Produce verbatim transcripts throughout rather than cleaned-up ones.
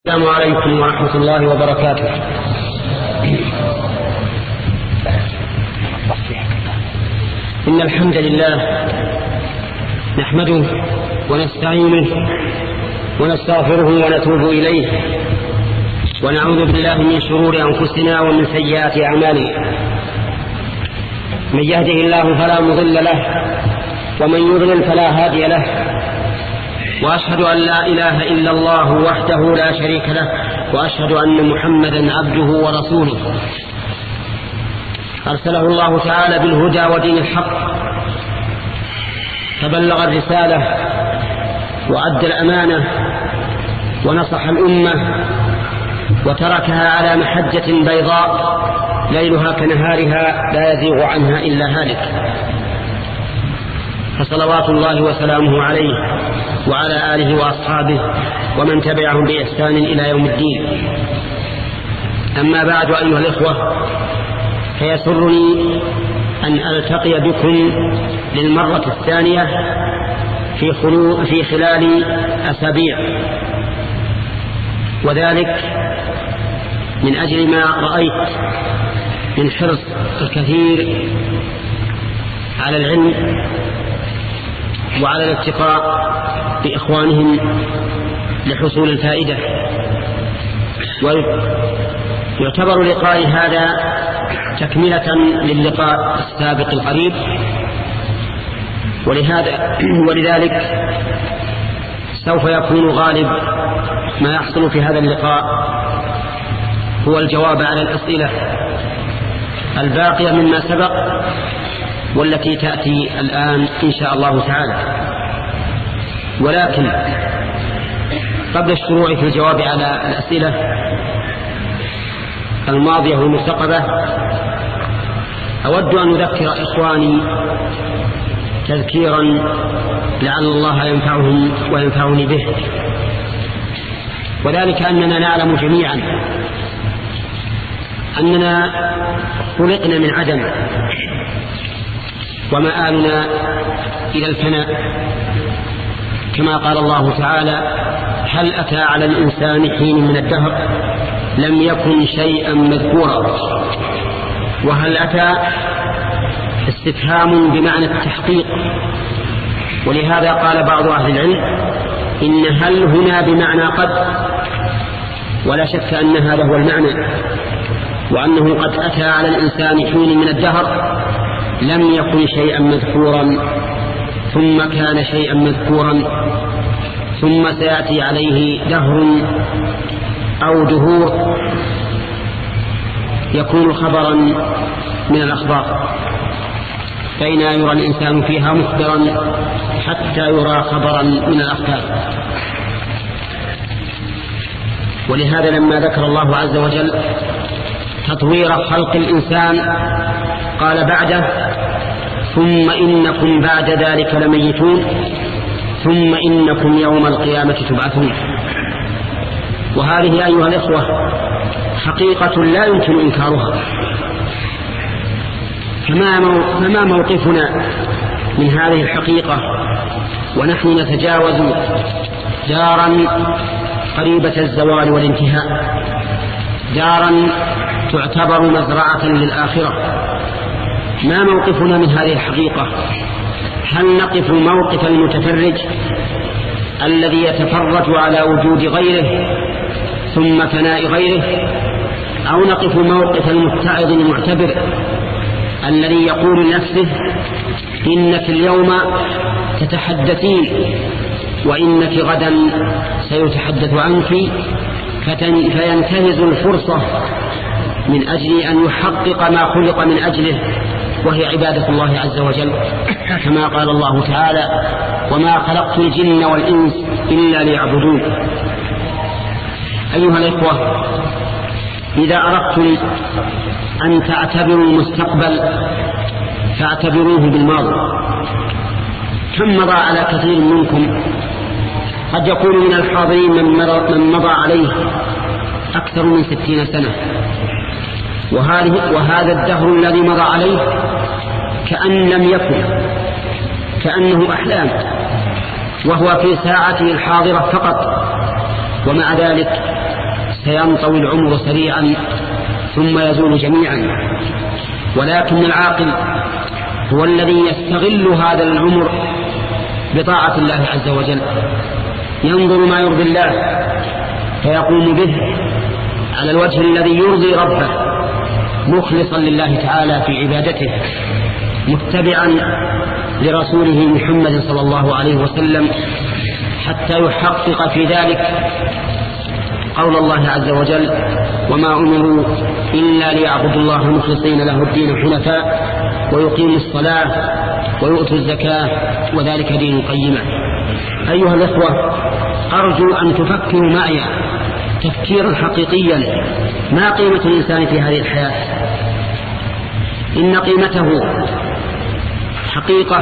السلام عليكم ورحمة الله وبركاته. إن الحمد لله نحمده ونستعينه ونستغفره ونتوب إليه، ونعوذ بالله من شرور أنفسنا ومن سيئات أعمالنا. من يهده الله فلا مضل له، ومن يضلل فلا هادي له، وأشهد أن لا إله إلا الله وحده لا شريك له، وأشهد أن محمدا عبده ورسوله أرسله الله تعالى بالهدى ودين الحق، فبلغ الرسالة وأدى الأمانة ونصح الأمة، وتركها على محجة بيضاء ليلها كنهارها لا يزيغ عنها إلا هالك، فصلوات الله وسلامه عليه وعلى آله وأصحابه ومن تبعهم بإحسان إلى يوم الدين. أما بعد، أيها الإخوة، فيسرني أن ألتقي بكم للمرة الثانية في, خلو في خلال أسابيع، وذلك من أجل ما رأيت من حرص الكثير على العلم وعلى الالتقاء بإخوانهم لحصول الفائدة. ويعتبر لقاء هذا تكملة للقاء السابق القريب، ولهذا ولذلك سوف يكون غالب ما يحصل في هذا اللقاء هو الجواب على الأسئلة الباقية مما سبق والتي تأتي الآن إن شاء الله تعالى. ولكن قبل الشروع في الجواب على الأسئلة الماضية والمستقبة، أود أن أذكر إخواني تذكيرا لعل الله ينفعهم وينفعني به، وذلك أننا نعلم جميعا أننا خلقنا من عدم، ومآلنا إلى الفناء، كما قال الله تعالى: هل أتى على الإنسان حين من الدهر لم يكن شيئا مذكورا. وهل أتى استفهام بمعنى التحقيق، ولهذا قال بعض أهل العلم إن هل هنا بمعنى قد، ولا شك أن هذا هو المعنى، وأنه قد أتى على الإنسان حين من الدهر لم يكن شيئا مذكورا، ثم كان شيئا مذكورا، ثم سيأتي عليه دهر أو دهور يكون خبرا من الأخبار، بين يرى الإنسان فيها مخبرا حتى يرى خبرا من الأخبار. ولهذا لما ذكر الله عز وجل تطوير خلق الإنسان قال بعده: ثم إنكم بعد ذلك لميتون ثم إنكم يوم القيامة تبعثون. وهذه أيها الإخوة حقيقة لا يمكن إنكارها، فما موقفنا من هذه الحقيقة ونحن نتجاوز دارا قريبة الزوال والانتهاء، دارا تعتبر مزرعة للآخرة؟ ما موقفنا من هذه الحقيقة؟ هل نقف موقف المتفرج الذي يتفرج على وجود غيره ثم فناء غيره، أو نقف موقف المتعظ المعتبر الذي يقول لنفسه: إنك اليوم تتحدثين وإنك غدا سيتحدث عنك، فينتهز الفرصة من أجل أن يحقق ما خلق من أجله، وهي عبادة الله عز وجل، كما قال الله تعالى: وما خلقت الجن والإنس إلا ليعبدون. أيها الإخوة، إذا أردتم أن تعتبروا المستقبل فاعتبروه بالماضي. كم مضى على كثير منكم، قد يكون من الحاضرين من مضى عليه أكثر من ستين سنة، وهذه وهذا الدهر الذي مضى عليه كأن لم يكن، كأنه أحلام، وهو في ساعته الحاضرة فقط، ومع ذلك فينطوي العمر سريعا ثم يزول جميعا، ولكن العاقل هو الذي يستغل هذا العمر بطاعة الله عز وجل، ينظر ما يرضي الله فيقوم به على الوجه الذي يرضي ربه، مخلصا لله تعالى في عبادته، متبعا لرسوله محمد صلى الله عليه وسلم، حتى يحقق في ذلك قول الله عز وجل: وما أمروا إلا ليعبدوا الله مخلصين له الدين حنفاء ويقيموا الصلاة ويؤتوا الزكاة وذلك دين قيمة. أيها الأخوة، أرجو أن تفكروا معي تفكيرا حقيقيا ما قيمة الإنسان في هذه الحياة. إن قيمته حقيقة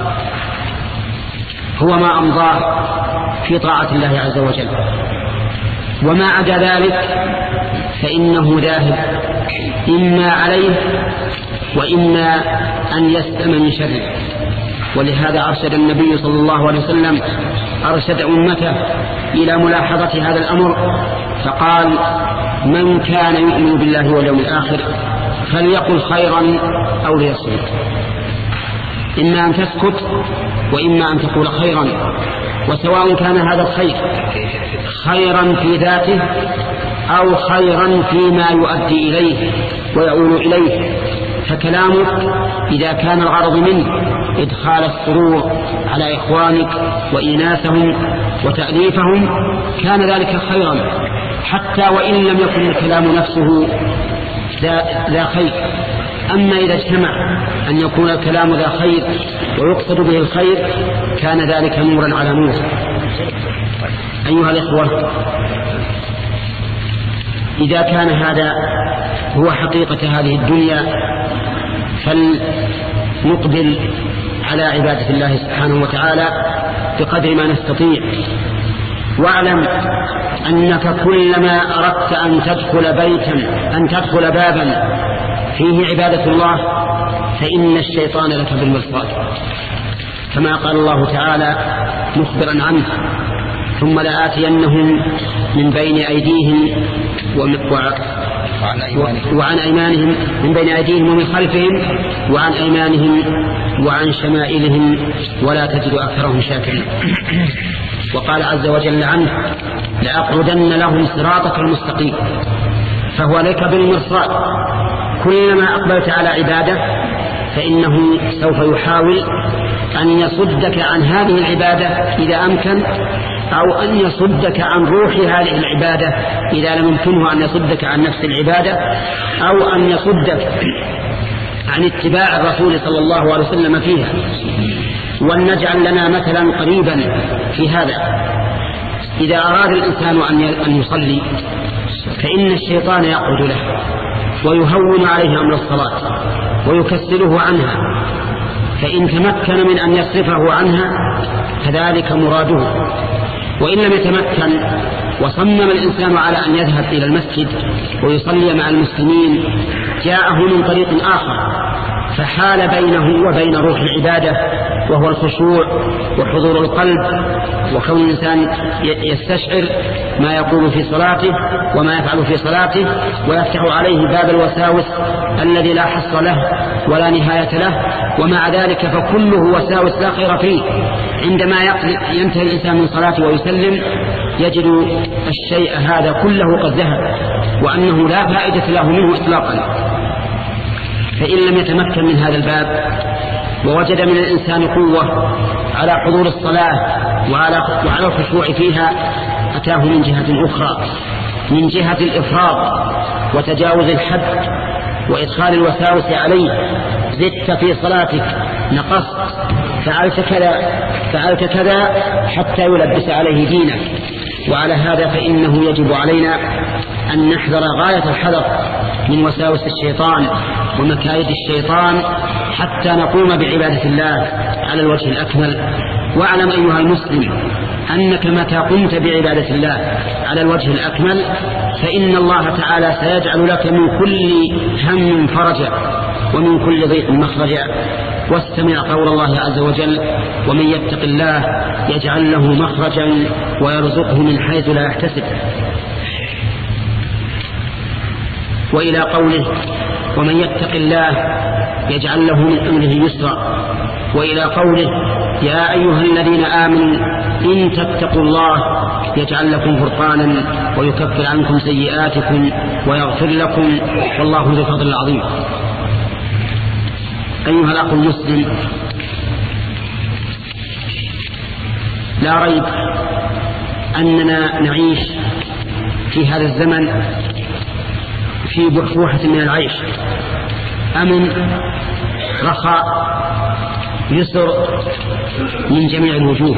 هو ما أمضاه في طاعة الله عز وجل، وما عدا ذلك فإنه ذاهب إما عليه وإما أن يسلم من شره. ولهذا أرشد النبي صلى الله عليه وسلم أرشد أمته إلى ملاحظة هذا الأمر، فقال: من كان يؤمن بالله واليوم الآخر فليقل خيرا أو ليصمت. إما أن تسكت وإما أن تقول خيرا، وسواء كان هذا الخير خيرا في ذاته أو خيرا فيما يؤدي إليه ويؤول إليه، فكلامك إذا كان الغرض منه إدخال السرور على إخوانك وإيناسهم وتأليفهم كان ذلك خيرا، حتى وإن لم يكن الكلام نفسه ذا خير. أما إذا اجتمع أن يكون الكلام ذا خير ويقصد به الخير كان ذلك نورا على نور. أيها الإخوة، إذا كان هذا هو حقيقة هذه الدنيا فلنقبل على عبادة الله سبحانه وتعالى بقدر ما نستطيع، واعلم أنك كلما أردت أن تدخل بيتا أن تدخل بابا فيه عبادة الله فإن الشيطان لك بالمرصاد، كما قال الله تعالى مخبرا عنه: ثم لآتينهم من بين أيديهم وعن أيمانهم من بين أيديهم ومن خلفهم وعن أيمانهم وعن شمائلهم ولا تجد أكثرهم شاكرين. وقال عز وجل عنه: لأقعدن لهم صراطك المستقيم. فهو لك بالمرصاد، كلما أقبلت على عبادة فإنه سوف يحاول أن يصدك عن هذه العبادة إذا أمكن، أو أن يصدك عن روح هذه العبادة إذا لم يمكنه أن يصدك عن نفس العبادة، أو أن يصدك عن اتباع الرسول صلى الله عليه وسلم فيها. ولنجعل لنا مثلا قريبا في هذا: إذا أراد الإنسان أن يصلي فإن الشيطان يقعد له ويهون عليه أمر الصلاة ويكسله عنها، فإن تمكن من أن يصرفه عنها فذلك مراده، وإن لم يتمكن وصمم الإنسان على أن يذهب إلى المسجد ويصلي مع المسلمين جاءه من طريق آخر فحال بينه وبين روح العبادة، وهو الخشوع وحضور القلب وكون الإنسان يستشعر ما يقول في صلاته وما يفعل في صلاته، ويفتح عليه باب الوساوس الذي لا حصر له ولا نهاية له. ومع ذلك فكله وساوس لا خير فيه. عندما ينتهي الإنسان من صلاته ويسلم يجد الشيء هذا كله قد ذهب وأنه لا فائدة له منه إطلاقا. فإن لم يتمكن من هذا الباب ووجد من الإنسان قوة على حضور الصلاة وعلى, وعلى الخشوع فيها أتاه من جهة أخرى، من جهة الإفراط وتجاوز الحد وإدخال الوساوس عليه: زدت في صلاتك، نقصت، فعلت كذا فعلت كذا، حتى يلبس عليه دينك. وعلى هذا فإنه يجب علينا أن نحذر غاية الحذر من وساوس الشيطان ومكايد الشيطان حتى نقوم بعبادة الله على الوجه الأكمل. واعلم أيها المسلم أنك متى قمت بعبادة الله على الوجه الأكمل فإن الله تعالى سيجعل لك من كل هم فرجا ومن كل ضيق مخرجا. واستمع قول الله عز وجل: ومن يتق الله يجعل له مخرجا ويرزقه من حيث لا يحتسب. وإلى قوله ومن يتق الله يجعل له من أمره يسرا، وإلى قوله يا أيها الذين آمنوا إن تتقوا الله يجعل لكم فرقانا ويكفر عنكم سيئاتكم ويغفر لكم والله ذو الفضل العظيم. أيها الأخ المسلم، لا ريب أننا نعيش في هذا الزمن في بحبوحة من العيش، أمن، رخاء، يسر من جميع الوجوه،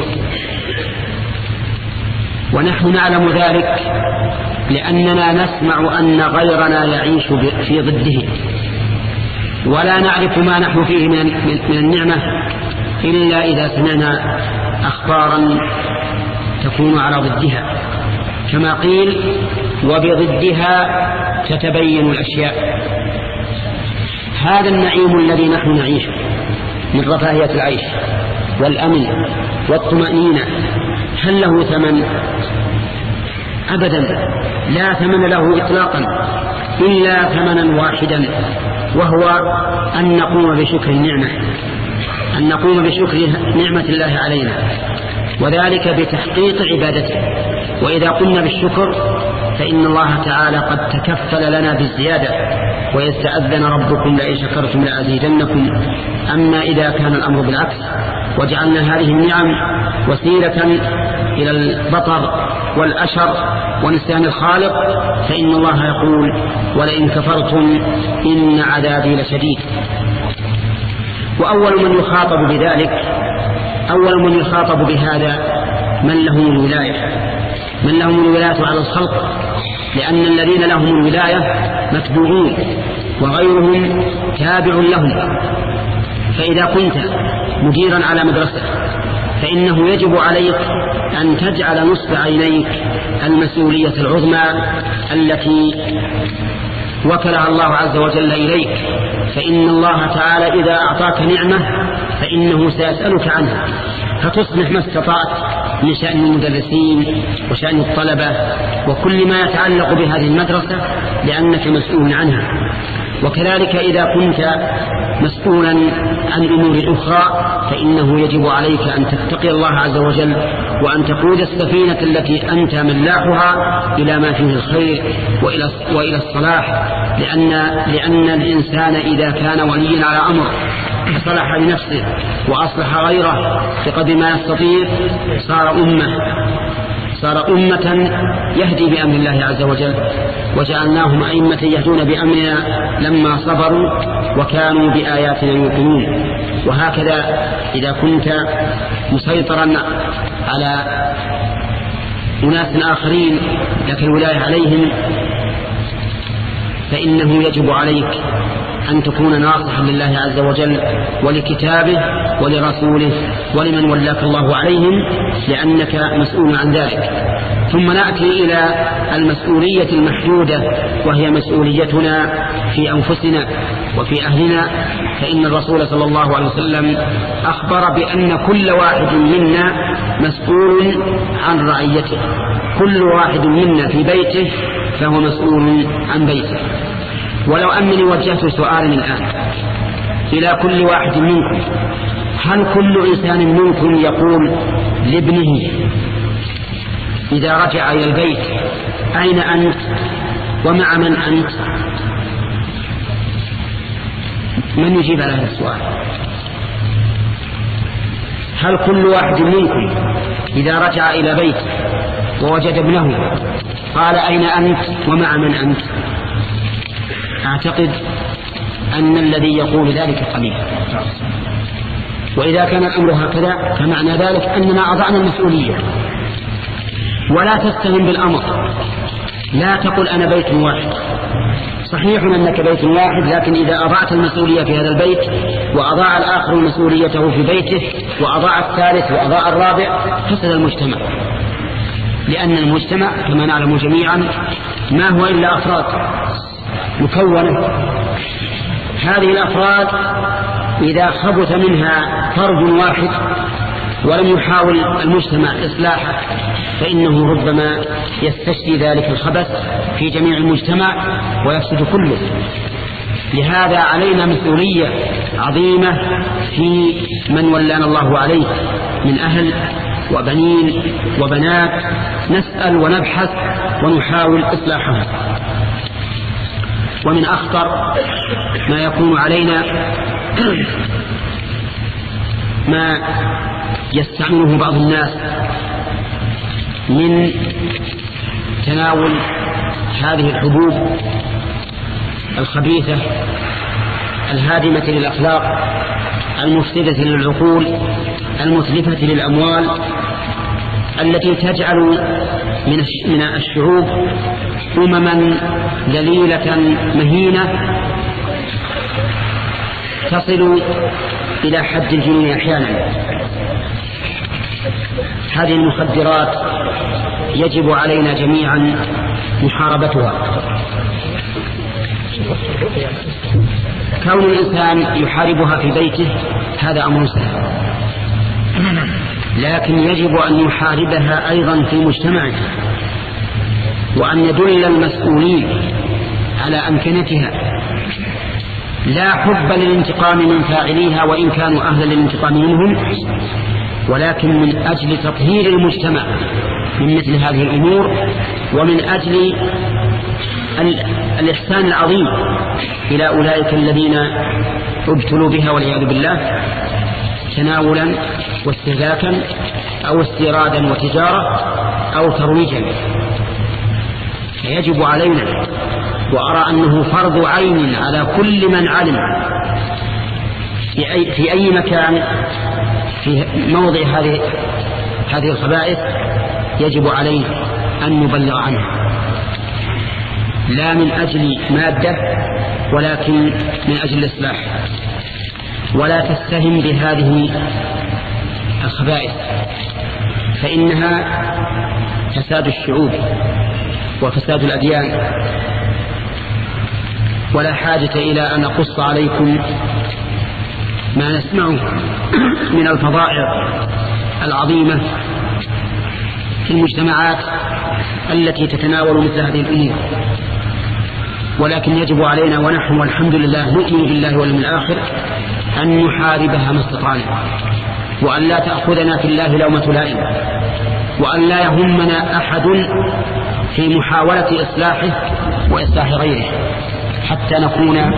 ونحن نعلم ذلك لأننا نسمع أن غيرنا يعيش في ضده، ولا نعرف ما نحن فيه من النعمة إلا إذا سمعنا أخبارا تكون على ضدها، كما قيل وبضدها تتبين الأشياء. هذا النعيم الذي نحن نعيشه من رفاهية العيش والأمن والطمأنينة هل له ثمن؟ أبدا، لا ثمن له إطلاقا إلا ثمنا واحدا، وهو أن نقوم بشكر النعمة، أن نقوم بشكر نعمة الله علينا، وذلك بتحقيق عبادته. وإذا قمنا بالشكر فإن الله تعالى قد تكفل لنا بالزيادة، وإذ تأذن ربكم لئن شكرتم لأزيدنكم. أما إذا كان الأمر بالعكس وجعلنا هذه النعم وسيلة إلى البطر والأشر ونسيان الخالق فإن الله يقول ولئن كفرتم إن عذابي لشديد. وأول من يخاطب بذلك، أول من يخاطب بهذا من لهم الولاية، من لهم الولاية على الخلق، لأن الذين لهم الولاية متبوعون وغيرهم تابع لهم. فإذا كنت مديرا على مدرسة فإنه يجب عليك أن تجعل نصب عينيك المسؤولية العظمى التي وكلها الله عز وجل إليك، فإن الله تعالى إذا أعطاك نعمة فإنه سيسألك عنها، فتصلح ما استطعت من شأن المدرسين وشأن الطلبة وكل ما يتعلق بهذه المدرسة لأنك مسؤول عنها. وكذلك إذا كنت مسؤولا عن أمور أخرى فإنه يجب عليك أن تتقي الله عز وجل وأن تقود السفينة التي أنت ملاحها إلى ما فيه الخير وإلى, وإلى الصلاح، لأن, لأن الإنسان إذا كان وليا على أمر صلح لنفسه وأصلح غيره بقدر ما يستطيع صار أمة صار أمة يهدي بأمر الله عز وجل، وجعلناهم أئمة يهدون بأمرنا لما صبروا وكانوا بآياتنا يوقنون. وهكذا إذا كنت مسيطرا على أناس آخرين لك الولاية عليهم فإنه يجب عليك أن تكون ناصحا لله عز وجل ولكتابه ولرسوله ولمن ولاك الله عليهم، لأنك مسؤول عن ذلك. ثم نأتي إلى المسؤولية المحدودة وهي مسؤوليتنا في أنفسنا وفي أهلنا، فإن الرسول صلى الله عليه وسلم أخبر بأن كل واحد منا مسؤول عن رعيته، كل واحد منا في بيته فهو مسؤول عن بيته. ولو أنني وجهت سؤالا الآن إلى كل واحد منكم، هل كل إنسان منكم يقول لابنه إذا رجع إلى البيت أين أنت ومع من أنت؟ من يجيب على هذا السؤال؟ هل كل واحد منكم إذا رجع إلى بيت ووجد ابنه قال أين أنت ومع من أنت؟ أعتقد أن الذي يقول ذلك قليل. وإذا كان الأمر هكذا فمعنى ذلك أننا أضعنا المسؤولية. ولا تستهن بالأمر، لا تقل أنا بيت واحد، صحيح أنك بيت واحد، لكن إذا أضعت المسؤولية في هذا البيت وأضاع الآخر مسؤوليته في بيته وأضاع الثالث وأضاع الرابع فسد المجتمع، لأن المجتمع كما نعلم جميعا ما هو إلا أفراد مكونة. هذه الأفراد إذا خبث منها فرد واحد ولم يحاول المجتمع إصلاحه فإنه ربما يستشري ذلك الخبث في جميع المجتمع ويفسد كله. لهذا علينا مسؤولية عظيمة في من ولانا الله عليه من أهل وبنين وبنات، نسأل ونبحث ونحاول إصلاحها. ومن أخطر ما يكون علينا ما يستعمله بعض الناس من تناول هذه الحبوب الخبيثة الهادمة للأخلاق المفسدة للعقول المتلفة للأموال، التي تجعل من الشعوب أمما ذليلة مهينة تصل إلى حد الجنون أحيانا. هذه المخدرات يجب علينا جميعا محاربتها. كون الإنسان يحاربها في بيته هذا أمر سهل، لكن يجب أن يحاربها أيضا في مجتمعه، وأن يدل المسؤولين على أمكنتها، لا حب للانتقام من فاعليها وإن كانوا أهلا للانتقام منهم، ولكن من أجل تطهير المجتمع من مثل هذه الأمور، ومن أجل الإحسان العظيم إلى أولئك الذين ابتلوا بها والعياذ بالله تناولا واستهلاكا أو استيرادا وتجارة أو ترويجا. فيجب علينا، وأرى أنه فرض عين على كل من علم في أي, في أي مكان في موضع هذه هذه الخبائث، يجب علينا أن نبلغ عنها، لا من أجل مادة ولكن من أجل الإصلاح. ولا تستهم بهذه الخبائث، فإنها فساد الشعوب وفساد الأديان. ولا حاجة إلى أن أقص عليكم ما نسمعه من الفظائع العظيمة في المجتمعات التي تتناول مثل هذه الأمور، ولكن يجب علينا ونحن والحمد لله نؤمن بالله واليوم الآخر أن نحاربها ما استطعنا، وأن لا تأخذنا في الله لومة لائم، وأن لا يهمنا أحد في محاولة إصلاحه وإصلاح غيره، حتى نكون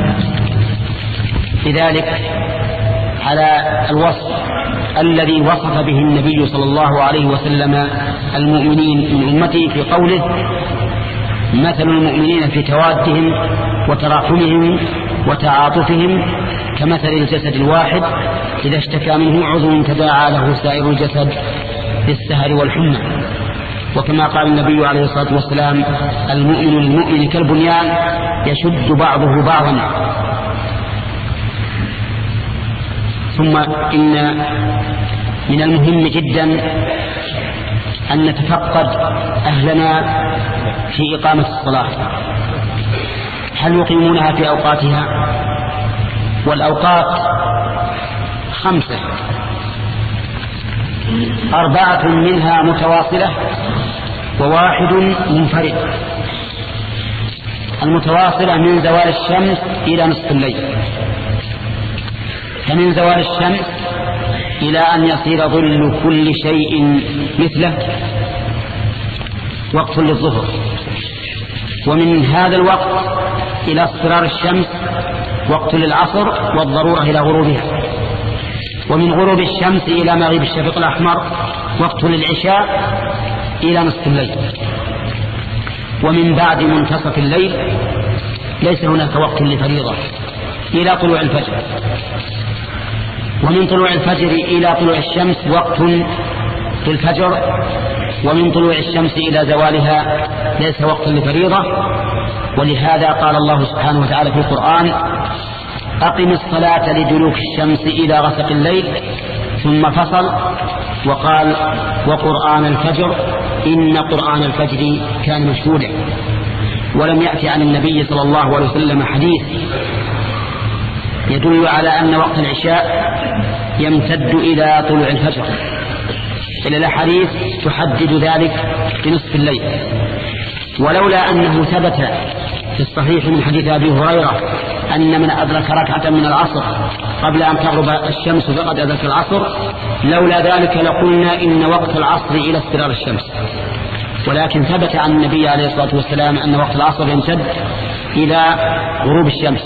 بذلك على الوصف الذي وصف به النبي صلى الله عليه وسلم المؤمنين من أمته في قوله: مثل المؤمنين في توادهم وتراحمهم وتعاطفهم كمثل الجسد الواحد إذا اشتكى منه عضو تداعى له سائر الجسد بالسهر والحمى. وكما قال النبي عليه الصلاة والسلام: المؤمن للمؤمن كالبنيان يشد بعضه بعضا. ثم إن من المهم جدا أن نتفقد أهلنا في إقامة الصلاة، هل يقيمونها في أوقاتها؟ والأوقات خمسة، أربعة منها متواصلة وواحد منفرد. المتواصلة من زوال الشمس إلى نصف الليل، فمن زوال الشمس إلى أن يصير ظل كل شيء مثله وقت للظهر، ومن هذا الوقت إلى اصفرار الشمس وقت للعصر والضرورة إلى غروبها، ومن غروب الشمس إلى مغيب الشفق الأحمر وقت للعشاء إلى نصف الليل، ومن بعد منتصف الليل ليس هناك وقت لفريضة إلى طلوع الفجر، ومن طلوع الفجر إلى طلوع الشمس وقت للفجر، ومن طلوع الشمس إلى زوالها ليس وقت لفريضة. ولهذا قال الله سبحانه وتعالى في القرآن: أقم الصلاة لدلوك الشمس إلى غسق الليل، ثم فصل وقال: وقرآن الفجر إن قرآن الفجر كان مشهودا. ولم يأتي عن النبي صلى الله عليه وسلم حديث يدل على أن وقت العشاء يمتد إلى طلوع الفجر، إلا الأحاديث تحدد ذلك بنصف الليل. ولولا أنه ثبت في الصحيح من حديث أبي هريرة أن من أدرك ركعة من العصر قبل أن تغرب الشمس فقد أدرك العصر، لولا ذلك لقلنا إن وقت العصر إلى اصفرار الشمس. ولكن ثبت عن النبي عليه الصلاة والسلام أن وقت العصر يمتد إلى غروب الشمس.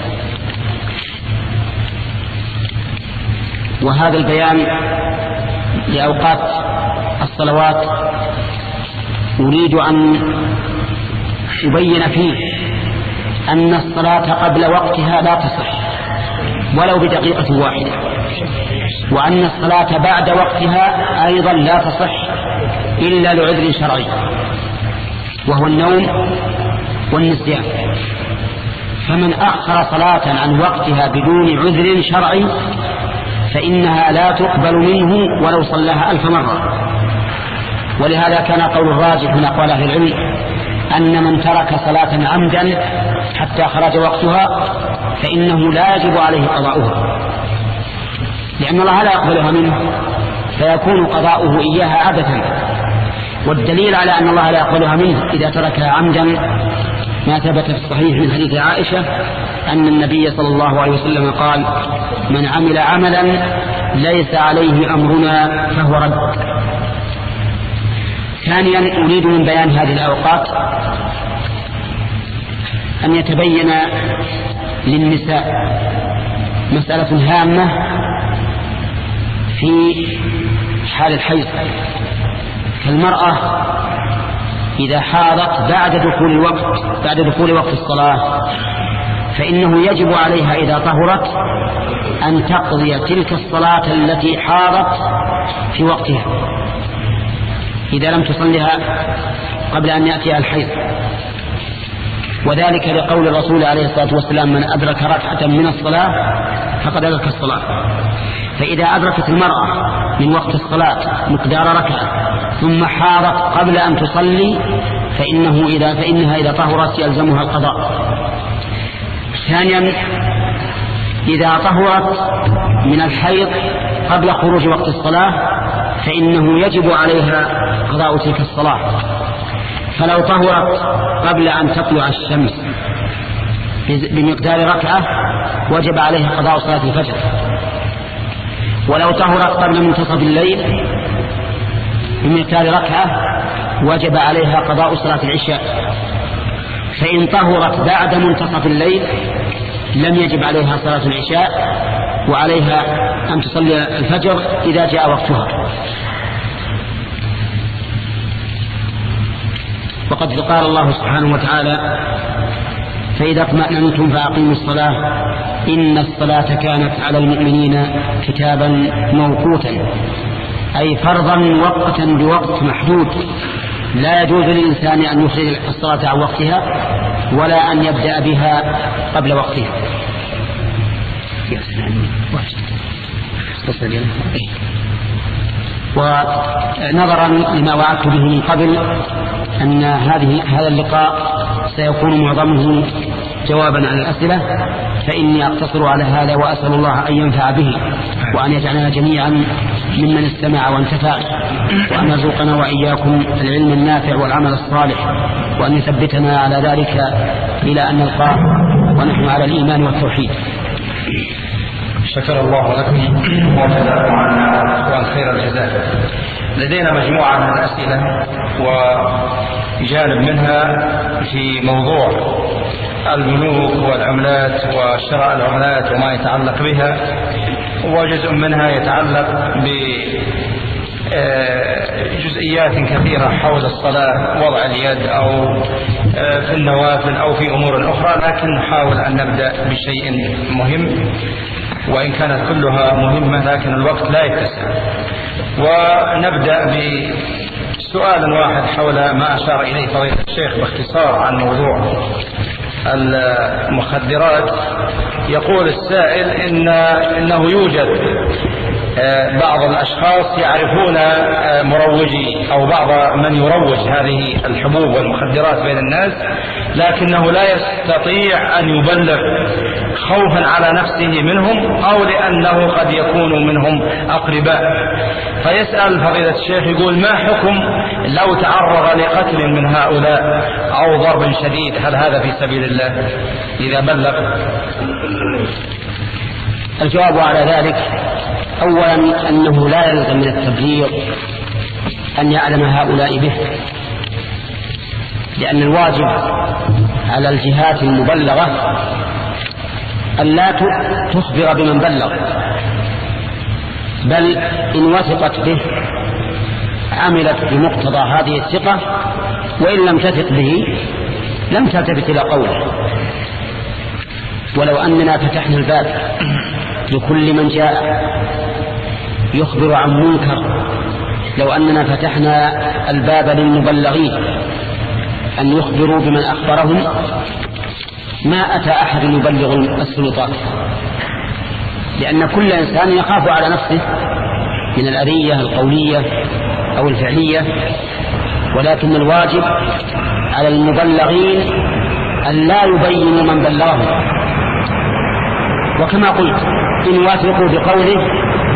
وهذا البيان لأوقات الصلوات أريد أن أبين فيه أن الصلاة قبل وقتها لا تصح ولو بدقيقة واحدة، وأن الصلاة بعد وقتها أيضا لا تصح إلا لعذر شرعي وهو النوم والنسيان. فمن أخر صلاة عن وقتها بدون عذر شرعي فإنها لا تقبل منه ولو صلاها ألف مرة. ولهذا كان قول الراجح من أقوال أهل العلم أن من ترك صلاة عمدا حتى خرج وقتها فإنه لا يجب عليه قضاؤها، لأن الله لا يقبلها منه فيكون قضاؤه إياها عبثا. والدليل على أن الله لا يقبلها منه إذا تركها عمدا ما ثبت في الصحيح من حديث عائشة أن النبي صلى الله عليه وسلم قال: من عمل عملا ليس عليه أمرنا فهو رد. ثانيا أريد من بيان هذه الأوقات أن يتبين للنساء مسألة هامة في حال الحيض. فالمرأة إذا حاضت بعد دخول الوقت بعد دخول وقت الصلاة فإنه يجب عليها إذا طهرت أن تقضي تلك الصلاة التي حاضت في وقتها إذا لم تصلها قبل أن يأتيها الحيض. وذلك لقول الرسول عليه الصلاة والسلام: من أدرك ركعة من الصلاة فقد أدرك الصلاة. فإذا أدركت المرأة من وقت الصلاة مقدار ركعة ثم حاضت قبل أن تصلي فإنه إذا فإنها إذا طهرت يلزمها القضاء. ثانيا إذا طهرت من الحيض قبل خروج وقت الصلاة فإنه يجب عليها قضاء تلك الصلاة. فلو طهرت قبل أن تطلع الشمس بمقدار ركعة وجب عليها قضاء صلاة الفجر، ولو طهرت قبل منتصف الليل بمقدار ركعة وجب عليها قضاء صلاة العشاء. فإن طهرت بعد منتصف الليل لم يجب عليها صلاة العشاء وعليها أن تصلي الفجر إذا جاء وقتها. وقد قال الله سبحانه وتعالى: فإذا اطمأننتم فأقيموا الصلاة إن الصلاة كانت على المؤمنين كتابا موقوتا، أي فرضا وقتا بوقت محدود، لا يجوز للإنسان أن يخرج الصلاة عن وقتها ولا أن يبدأ بها قبل وقتها. ونظرا لما وعدت به من قبل أن هذه هذا اللقاء سيكون معظمه جوابا على الأسئلة، فإني أقتصر على هذا وأسأل الله أن ينفع به وأن يجعلنا جميعا ممن استمع وانتفع، وأن يرزقنا وإياكم العلم النافع والعمل الصالح، وأن يثبتنا على ذلك إلى أن نلقاه ونحن على الإيمان والتوحيد. شكر الله لكم وجزاكم عنا خير الجزاء. لدينا مجموعة من الأسئلة وجانب منها في موضوع البنوك والعملات وشراء العملات وما يتعلق بها، وجزء منها يتعلق بجزئيات كثيرة حول الصلاة، وضع اليد أو في النوافل أو في أمور أخرى، لكن نحاول أن نبدأ بشيء مهم، وإن كانت كلها مهمة لكن الوقت لا يتسع. ونبدأ بسؤال واحد حول ما أشار إليه فضيلة الشيخ باختصار عن موضوع المخدرات. يقول السائل إن إنه يوجد بعض الأشخاص يعرفون مروجي أو بعض من يروج هذه الحبوب والمخدرات بين الناس، لكنه لا يستطيع أن يبلغ خوفا على نفسه منهم أو لأنه قد يكون منهم أقرباء، فيسأل فضيلة الشيخ يقول: ما حكم لو تعرض لقتل من هؤلاء أو ضرب شديد، هل هذا في سبيل الله إذا بلغ؟ الجواب على ذلك: أولا أنه لا يلزم من التبليغ أن يعلم هؤلاء به، لأن الواجب على الجهات المبلغة أن لا تخبر بمن بلغ، بل إن وثقت به عملت بمقتضى هذه الثقة، وإن لم تثق به لم تلتفت إلى قوله. ولو أننا فتحنا الباب لكل من جاء يخبر عن منكر، لو أننا فتحنا الباب للمبلغين أن يخبروا بمن أخبرهم، ما أتى أحد يبلغ السلطات، لأن كل إنسان يخاف على نفسه من الأذية القولية أو الفعلية. ولكن الواجب على المبلغين أن لا يبينوا من بلغهم، وكما قلت إن وافقوا بقوله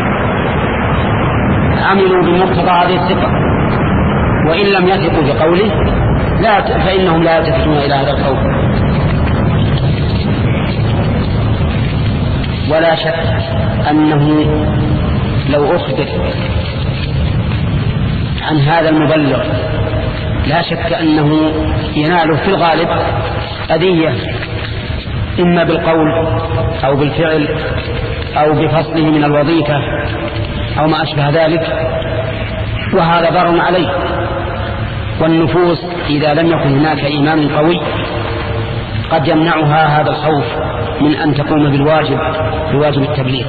عملوا بمقتضى هذه الثقة، وإن لم يثقوا بقوله لا فإنهم لا يلتفتون إلى هذا القول. ولا شك أنه لو أخبر عن هذا المبلغ لا شك أنه يناله في الغالب أذية، إما بالقول أو بالفعل أو بفصله من الوظيفة أو ما أشبه ذلك، وهذا ضرر عليه. والنفوس إذا لم يكن هناك إيمان قوي قد يمنعها هذا الخوف من أن تقوم بالواجب بواجب التبليغ،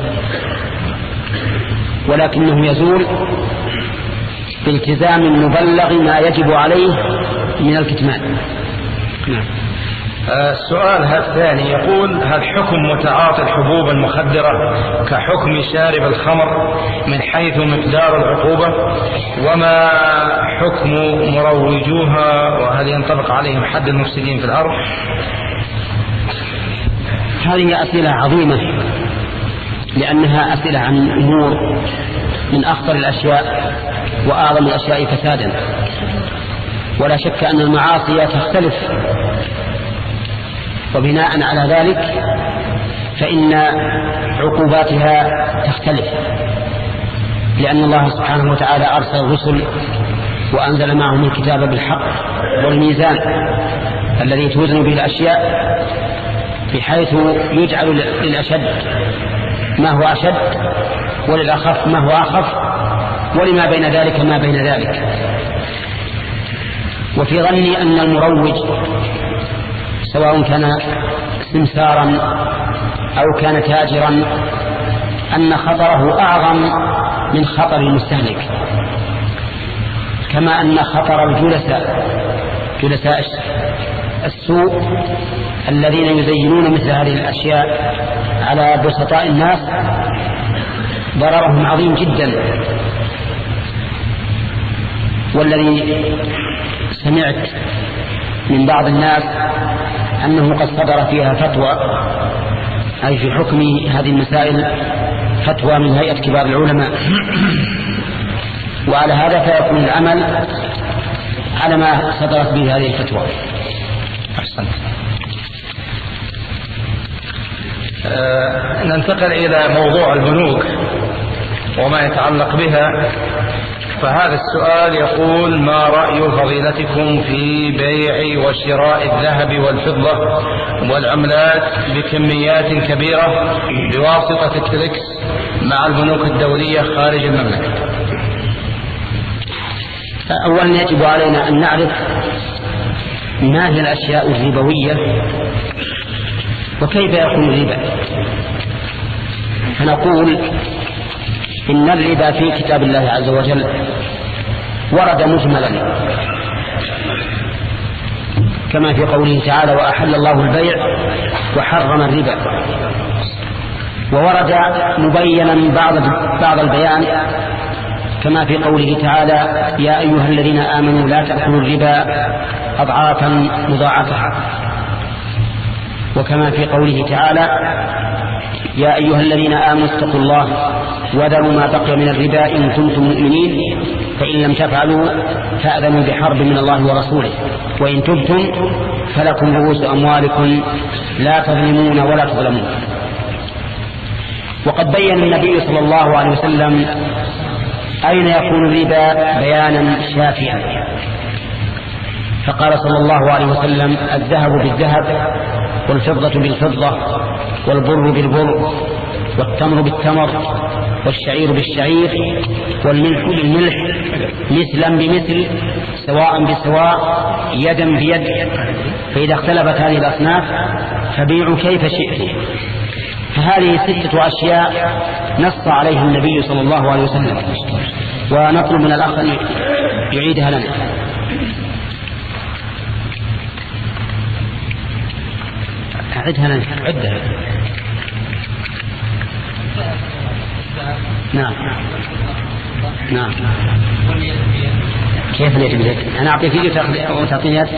ولكنه يزول بالتزام المبلغ ما يجب عليه من الكتمان. نعم. السؤال الثاني يقول: هل حكم متعاطي الحبوب المخدرة كحكم شارب الخمر من حيث مقدار العقوبة؟ وما حكم مروجوها؟ وهل ينطبق عليهم حد المفسدين في الأرض؟ هذه أسئلة عظيمة، لأنها أسئلة عن أمور من أخطر الأشياء وأعظم الأشياء فسادا. ولا شك أن المعاصي تختلف، وبناء على ذلك فإن عقوباتها تختلف، لأن الله سبحانه وتعالى أرسل الرسل وأنزل معهم الكتاب بالحق والميزان الذي توزن به الأشياء، بحيث يجعل للأشد ما هو أشد وللأخف ما هو أخف، ولما بين ذلك ما بين ذلك. وفي ظني أن المروج سواء كان سمسارا أو كان تاجرا أن خطره أعظم من خطر المستهلك، كما أن خطر الجلساء جلساء السوء الذين يزينون مثل هذه الأشياء على بسطاء الناس ضررهم عظيم جدا. والذي سمعت من بعض الناس أنه قد صدر فيها فتوى، أي في حكم هذه المسائل فتوى من هيئة كبار العلماء، وعلى هذا فيكون العمل على ما صدرت به هذه الفتوى. أحسنت. أه ننتقل إلى موضوع البنوك وما يتعلق بها. فهذا السؤال يقول: ما رأي فضيلتكم في بيع وشراء الذهب والفضة والعملات بكميات كبيرة بواسطة التريكس مع البنوك الدولية خارج المملكة؟ أولا يجب علينا أن نعرف ما هي الأشياء الربوية وكيف يكون الربا. فنقول إن الربا في كتاب الله عز وجل ورد مجملا، كما في قوله تعالى: وأحل الله البيع وحرم الربا. وورد مبينا بعض بعض البيان كما في قوله تعالى يا أيها الذين آمنوا لا تأكلوا الربا أضعافا مضاعفة، وكما في قوله تعالى يا أيها الذين آمنوا اتقوا الله وذروا ما بقي من الربا إن كنتم مؤمنين فإن لم تفعلوا فأذنوا بحرب من الله ورسوله وإن تبتم فلكم رؤوس أموالكم لا تظلمون ولا تظلمون. وقد بين النبي صلى الله عليه وسلم أين يكون الربا بيانا شافيا، فقال صلى الله عليه وسلم الذهب بالذهب والفضة بالفضة والبر بالبر والتمر بالتمر والشعير بالشعير والملح بالملح مثلا بمثل سواء بسواء يدا بيد، فإذا اختلفت هذه الأصناف فبيعوا كيف شئتم. فهذه ستة أشياء نص عليها النبي صلى الله عليه وسلم، ونطلب من الأخ أن يعيدها لنا. أعدها لنا. عدها. نعم نعم. كيف اليد بيد؟ أنا أعطي فيديو وتعطيني يد.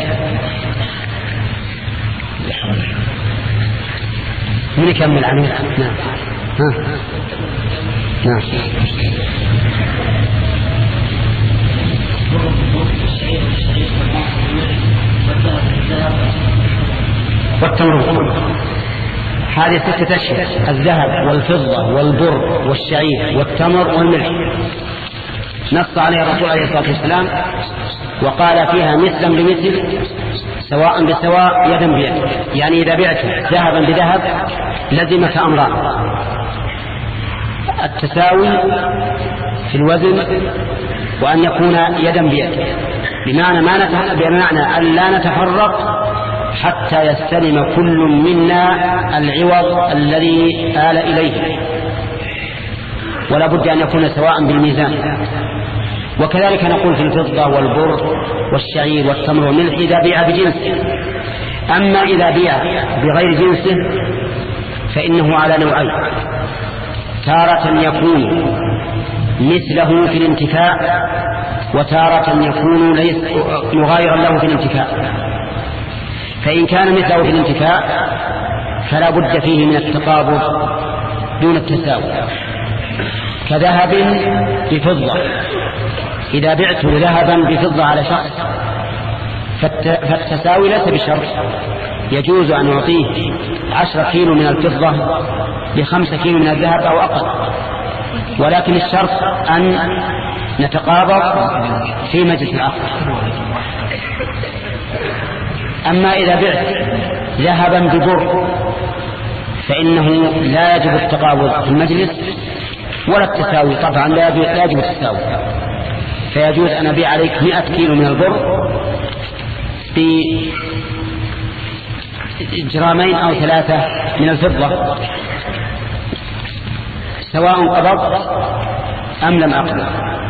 من يكمل عنه؟ نعم ها نعم. والتمر هذه ستة أشياء: الذهب والفضة والبر والشعير والتمر والملح، نص عليه الرسول عليه الصلاة والسلام وقال فيها مثلا بمثل سواء بسواء يدا بيد، يعني إذا بعت ذهبا بذهب لزمك أمران: التساوي في الوزن وأن يكون يدا بيد، بمعنى ما نتح... بمعنى أن لا نتفرق حتى يستلم كل منا العوض الذي آل إليه، ولا بد أن يكون سواء بالميزان. وكذلك نقول في الفضة والبر والشعير والتمر والملح إذا بيع بجنسه. أما إذا بيع بغير جنسه فإنه على نوعين: تارة يكون مثله في الانتفاع، وتارة يكون ليس مغايرا له في الانتفاع. فإن كان مثله في الانتفاع فلا بد فيه من التقابض دون التساوي، كذهب بفضة. إذا بعت ذهبا بفضة على شخص فالتساوي ليس بشرط، يجوز أن يعطيه عشرة كيلو من الفضة بخمسة كيلو من الذهب أو أقل، ولكن الشرط أن نتقابض في مجلس العقد. أما إذا بعت ذهبا ببر فإنه لا يجب التقابض في المجلس ولا التساوي، طبعا لا يجب التساوي، فيجوز أن أبيع عليك مئة كيلو من البر بجرامين أو ثلاثة من الفضة سواء قبضت أم لم أقبض.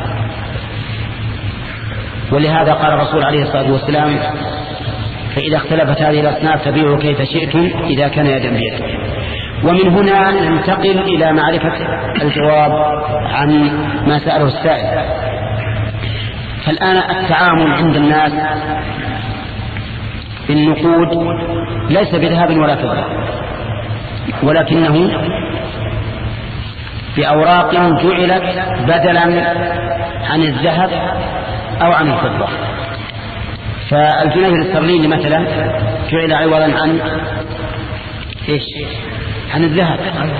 ولهذا قال الرسول عليه الصلاة والسلام: فإذا اختلفت هذه الأصناف فبيعوا كيف شئتم إذا كان يدا بيد. ومن هنا ننتقل إلى معرفة الجواب عن ما سأله السائل. فالآن التعامل عند الناس بالنقود ليس بذهب ولا فضة، ولكنه بأوراق جعلت بدلا عن الذهب أو عن الفضة. فالجنيه الاسترليني مثلا جعل عوضا عن إيش؟ عن الذهب،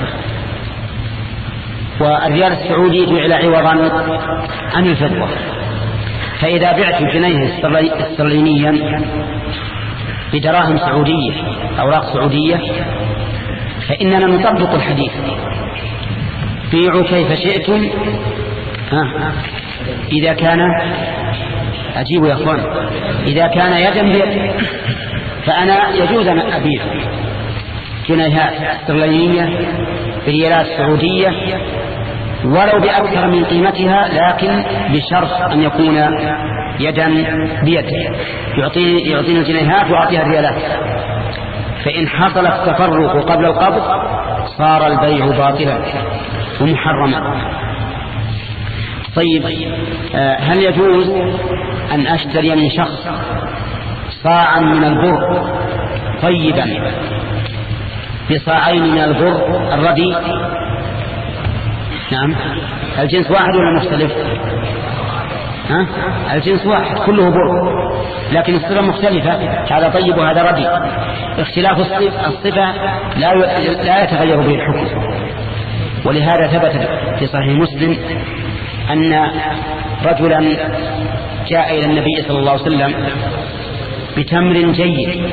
والريال السعودي جعل عوضا عن الفضة. فإذا بعت الجنيه الاسترلينيا بدراهم سعودية أوراق سعودية فإننا نطبق الحديث: بيعوا كيف شئتم. ها إذا كان أجيبوا يا أخوان، إذا كان يدا بيد فأنا يجوز أن أبيع جنيهات استرلينية بريالات سعودية ولو بأكثر من قيمتها، لكن بشرط أن يكون يدا بيد، يعطيني يعطيني الجنيهات وأعطيها الريالات. فإن حصل التفرق قبل القبض صار البيع باطلا ومحرما. طيب هل يجوز أن أشتري من شخص صاعا من البر طيبا بصاعين من البر الردي؟ نعم. الجنس واحد ولا مختلف؟ ها؟ الجنس واحد كله بر، لكن الصفة مختلفة، هذا طيب وهذا ردي. اختلاف الصفة لا لا يتغير به الحكم. ولهذا ثبت في صحيح مسلم أن رجلا جاء إلى النبي صلى الله عليه وسلم بتمر جيد،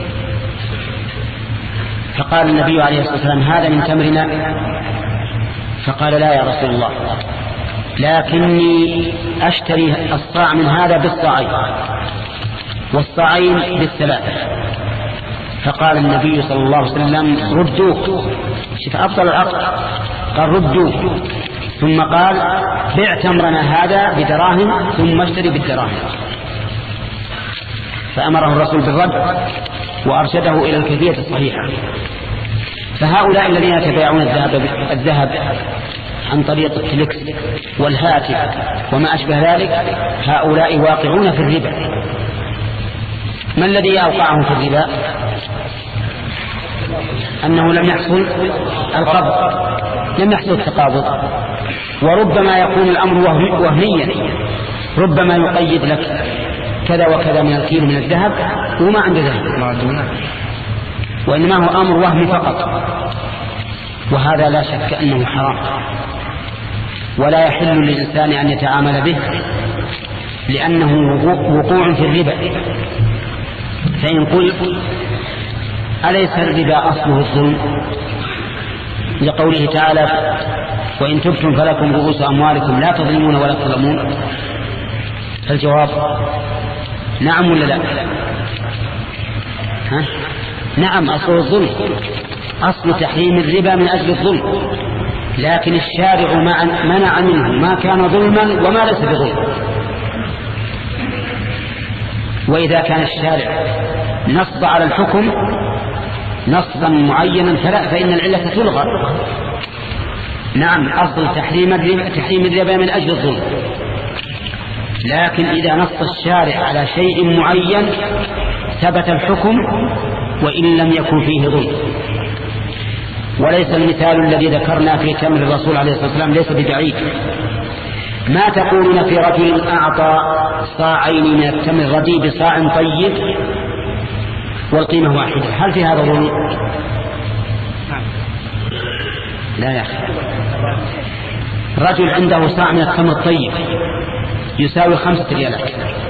فقال النبي عليه الصلاة والسلام هذا من تمرنا؟ فقال لا يا رسول الله، لكني أشتري الصاع من هذا بالصاعين والصاعين بالثلاثة. فقال النبي صلى الله عليه وسلم ردوه. شوف أفضل العقد، قال ردوه، ثم قال بع تمرنا هذا بدراهم ثم اشتري بالدراهم. فأمره الرسول بالرد وأرشده إلى الكيفية الصحيحة. فهؤلاء الذين يتبايعون الذهب الذهب عن طريق التلكس والهاتف وما أشبه ذلك، هؤلاء واقعون في الربا. ما الذي أوقعهم في الربا؟ أنه لم يحصل القبض، لم يحصل التقابض. وربما يكون الأمر وهميا، ربما يقيد لك كذا وكذا من الكيلو من الذهب وما عنده ذهب، وإنما هو أمر وهم فقط. وهذا لا شك أنه حرام، ولا يحل للإنسان أن يتعامل به، لأنه وقوع في الربا. فإن قلت أليس الربا أصله الظلم؟ لقوله تعالى وإن تبتم فلكم رؤوس أموالكم لا تظلمون ولا تظلمون. الجواب نعم ولا لا؟ ها؟ نعم، أصل الظلم، أصل تحريم الربا من أجل الظلم، لكن الشارع منع منه ما كان ظلما وما ليس بظلم. وإذا كان الشارع نص على الحكم نصا معينا فلا، فإن العلة تلغى. نعم، أصل تحريم الربا تحريم الربا من أجل الظلم، لكن إذا نص الشارع على شيء معين ثبت الحكم وإن لم يكن فيه ظلم. وليس المثال الذي ذكرنا في تمر الرسول عليه الصلاة والسلام ليس ببعيد. ما تقولون في رجل أعطى صاعين من التمر الردي بصاع طيب والقيمة واحدة، هل في هذا ظلم؟ لا يا أخي. رجل عنده صاع من التمر الطيب يساوي خمسة ريالات،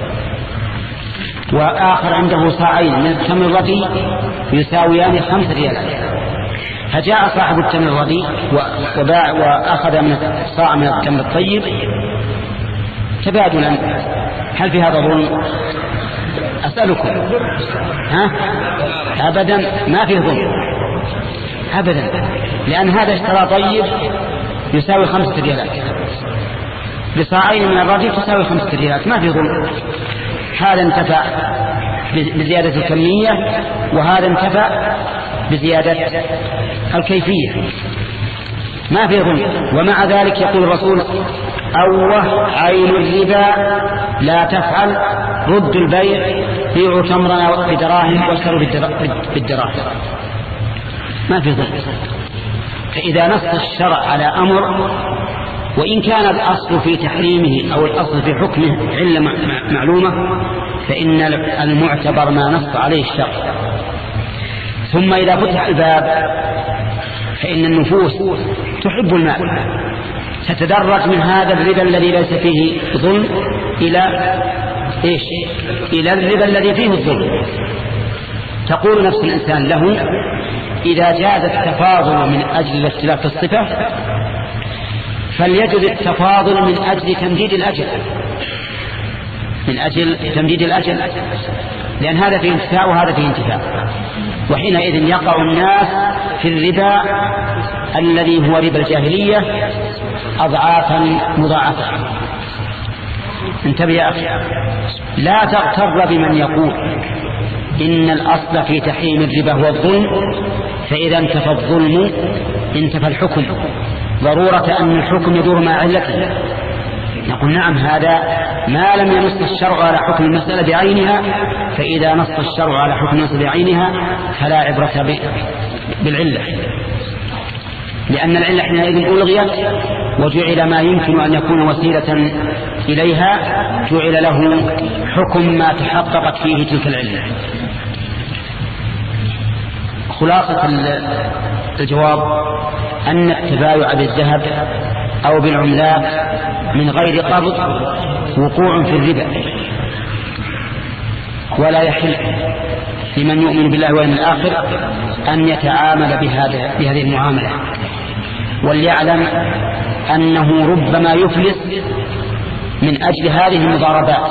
وآخر عنده صاعين من التمر الردي يساويان خمسة ريالات. فجاء صاحب التمر الردي وباع وأخذ من صاع من التمر الطيب تبادلا، هل في هذا ظلم؟ أسألكم. ها؟ أبدا ما فيه ظلم أبدا، لأن هذا اشترى طيب يساوي خمسة ريالات بصاعين من الردي تساوي خمسة ريالات، ما فيه ظلم. هذا انتفع بزيادة الكمية وهذا انتفع بزيادة الكيفية، ما في ظلم. ومع ذلك يقول الرسول أوه عين الربا لا تفعل، رد البيع، بيعوا تمرنا بدراهم واشتروا بالدراهم، ما في ظلم. فإذا نص الشرع على أمر وإن كان الأصل في تحريمه أو الأصل في حكمه علة معلومة فإن المعتبر ما نص عليه الشرع. ثم إذا فتح الباب فإن النفوس تحب المال، تتدرج من هذا الربا الذي ليس فيه ظلم إلى إيش؟ إلى الربا الذي فيه الظلم. تقول نفس الإنسان له إذا جاز التفاضل من أجل اختلاف الصفة فليجد التفاضل من أجل تمديد الأجل، من أجل تمديد الأجل، لأن هذا فيه انتفاع وهذا فيه انتفاع. وحينئذ يقع الناس في الربا الذي هو ربا الجاهلية أضعافا مضاعفة. انتبه يا أخي، لا تغتر بمن يقول إن الأصل في تحريم الربا هو الظلم، فإذا انتفى الظلم انتفى الحكم، ضرورة أن الحكم يدور مع علته. نقول نعم، هذا ما لم ينص الشرع على حكم المسألة بعينها، فإذا نص الشرع على حكم المسألة بعينها فلا عبرة بالعلة، لأن العلة حينئذ ألغيت وجعل ما يمكن أن يكون وسيلة إليها جعل له حكم ما تحققت فيه تلك العلة. خلاصة الجواب أن التبايع بالذهب أو بالعملات من غير قبض وقوع في الربا، ولا يحل لمن يؤمن بالله واليوم الآخر أن يتعامل بهذا بهذه المعاملة، وليعلم أنه ربما يفلس من أجل هذه المضاربات،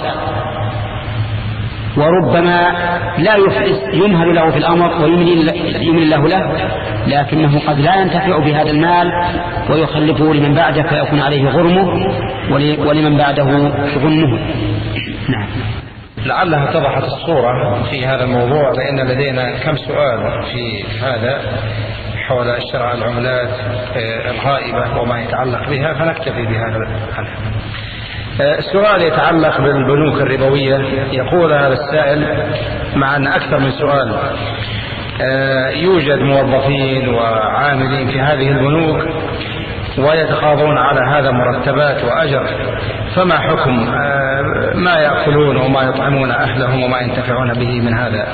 وربما لا يفلس يمهل له في الأمر ويملي الله له، لكنه قد لا ينتفع بهذا المال ويخلفه لمن بعده فيكون عليه غرمه ولمن بعده غنمه. نعم. لعلها اتضحت الصورة في هذا الموضوع، لأن لدينا كم سؤال في هذا حول شرع العملات الغائبة وما يتعلق بها، فنكتفي بهذا الحل. السؤال يتعلق بالبنوك الربوية. يقول هذا السائل: مع أن أكثر من سؤال، يوجد موظفين وعاملين في هذه البنوك ويتقاضون على هذا مرتبات وأجر، فما حكم ما يأكلون وما يطعمون أهلهم وما ينتفعون به من هذا؟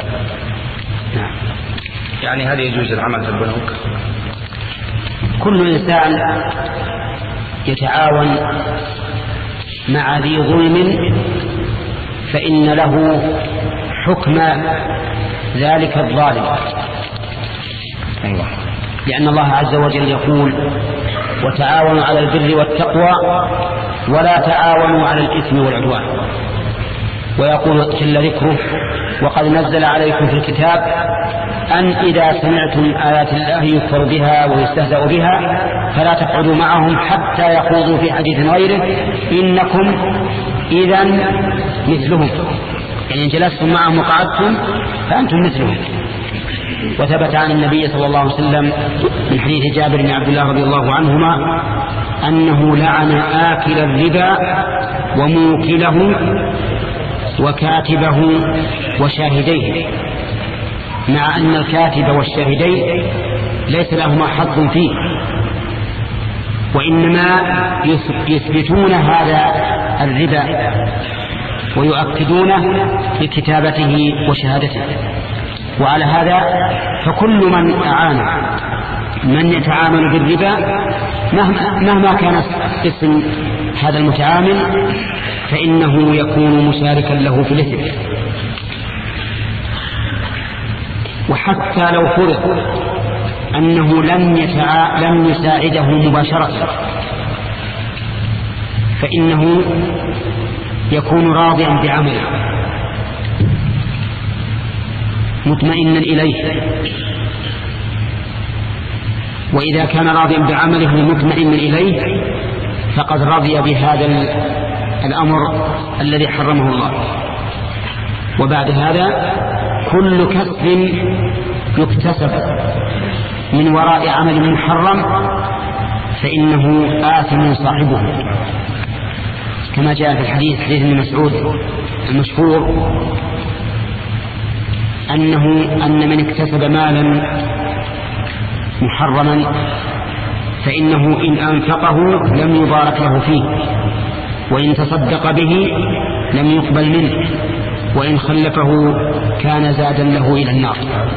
يعني هل يجوز العمل في البنوك؟ كل إنسان يتعاون مع ذي ظلم فإن له حكم ذلك الظالم. أيوة. لأن الله عز وجل يقول: وتعاونوا على البر والتقوى ولا تعاونوا على الإثم والعدوان. ويقول جل ذكره: وقد نزل عليكم في الكتاب أن إذا سمعتم آيات الله يكفر بها ويستهزأ بها فلا تقعدوا معهم حتى يخوضوا في حديث غيره إنكم إذا مثلهم، يعني إن جلستم معهم وقعدتم فأنتم مثلهم. وثبت عن النبي صلى الله عليه وسلم من حديث جابر بن عبد الله رضي الله عنهما أنه لعن آكل الربا وموكله وكاتبه وشاهديه، مع أن الكاتب والشاهدين ليس لهما حظ فيه، وإنما يثبتون هذا الربا ويؤكدونه بكتابته وشهادته. وعلى هذا فكل من أعان من يتعامل بالربا مهما كان اسم هذا المتعامل فإنه يكون مشاركا له في الإثم. وحتى لو فرض أنه لم, يتع... لم يساعده مباشرة فإنه يكون راضيا بعمله مطمئنا إليه، وإذا كان راضيا بعمله مطمئنا إليه فقد رضي بهذا الأمر الذي حرمه الله. وبعد هذا كل كسب يكتسب من وراء عمل محرم فإنه آثم صاحبه، كما جاء في الحديث حديث ابن مسعود المشهور أنه أن من اكتسب مالا محرما فإنه إن أنفقه لم يبارك له فيه، وإن تصدق به لم يقبل منه، وإن خلفه كان زادا له إلى النار.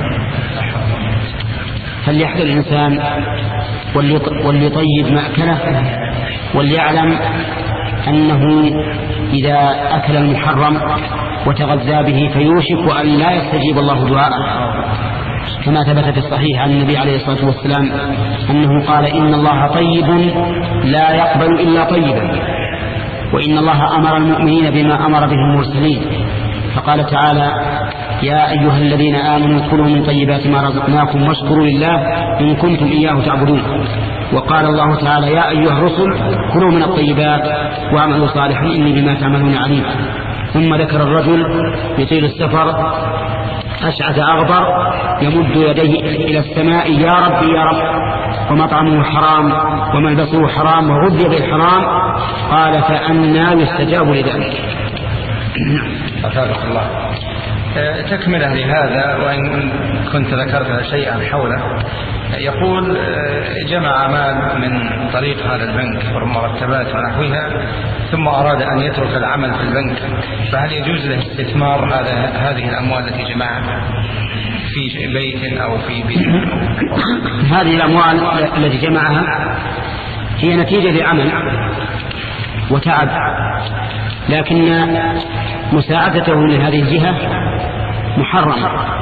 فليحذر الإنسان وليطيب مأكله، وليعلم أنه إذا أكل المحرم وتغذى به فيوشك أن لا يستجيب الله دعاءه، كما ثبت في الصحيح عن النبي عليه الصلاة والسلام أنه قال: إن الله طيب لا يقبل إلا طيبا، وإن الله أمر المؤمنين بما أمر به المرسلين، فقال تعالى: يا أيها الذين آمنوا كلوا من طيبات ما رزقناكم واشكروا لله إن كنتم إياه تعبدون. وقال الله تعالى: يا أيها الرسل كلوا من الطيبات واعملوا صالحا إني بما تعملون عليم. ثم ذكر الرجل يطيل السفر أشعث أغبر يمد يديه إلى السماء يا رب يا رب ومطعمه حرام وملبسه حرام وغذي بالحرام، قال فأنى يستجاب لذلك. أفادك الله. تكملة لهذا وإن كنت ذكرت شيئا حوله، يقول جمع مال من طريق هذا البنك والمرتبات ونحوها ثم أراد أن يترك العمل في البنك، فهل يجوز له استثمار هذه الأموال التي جمعها في بيت أو في بيت؟ هذه الأموال التي جمعها هي نتيجة لعمل وتعب، لكن مساعدته لهذه الجهة محرم.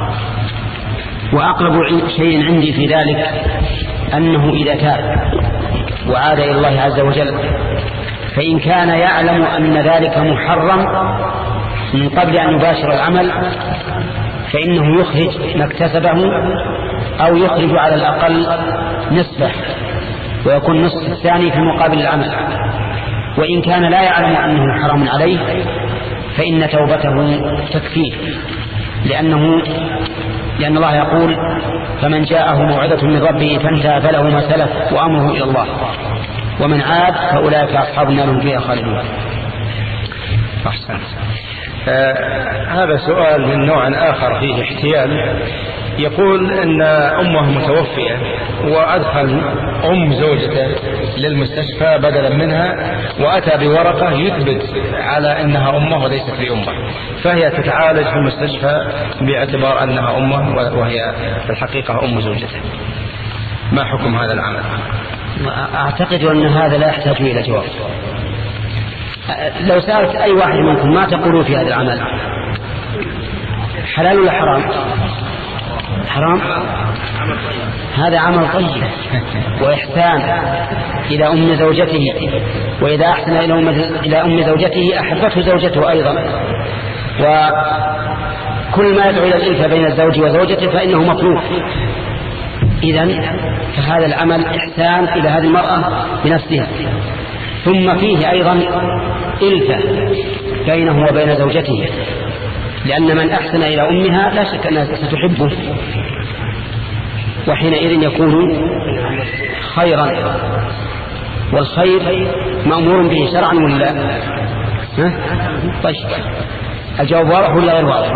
وأقرب شيء عندي في ذلك أنه إذا تاب وعاد إلى الله عز وجل، فإن كان يعلم أن ذلك محرم من قبل أن يباشر العمل فإنه يخرج ما اكتسبه أو يخرج على الأقل نصفه ويكون نصف الثاني في مقابل العمل. وإن كان لا يعلم أنه حرام عليه فإن توبته تكفيه، لأنه لأن الله يقول فمن جاءه موعظة من ربه فانتهى فله ما سلف وأمره إلى الله ومن عاد فأولئك أصحاب النار هم فيها خالدون. أحسن. آه هذا سؤال من نوع آخر فيه احتيال. يقول أن أمه متوفية وأدخل أم زوجته للمستشفى بدلا منها وأتى بورقة يثبت على أنها أمه وليست بأمه، فهي تتعالج في المستشفى باعتبار أنها أمه وهي في الحقيقة أم زوجته. ما حكم هذا العمل؟ أعتقد أن هذا لا يحتاج إلى جواب. لو سألت أي واحد منكم ما تقولون في هذا العمل، حلال ولا حرام؟ حرام. هذا عمل طيب وإحسان إلى أم زوجته، وإذا أحسن إلى أم زوجته أحبته زوجته أيضا، وكل ما يدعو إلى الألفة بين الزوج وزوجته فإنه مطلوب. إذن فهذا العمل إحسان إلى هذه المرأة بنفسها، ثم فيه أيضا ألفة بينه وبين زوجته، لأن من أحسن إلى أمها لا شك أنها ستحبه، وحينئذ يكون خيرا، والخير مأمور به شرعا ولا ها؟ طيب الجواب واضح ولا غير واضح؟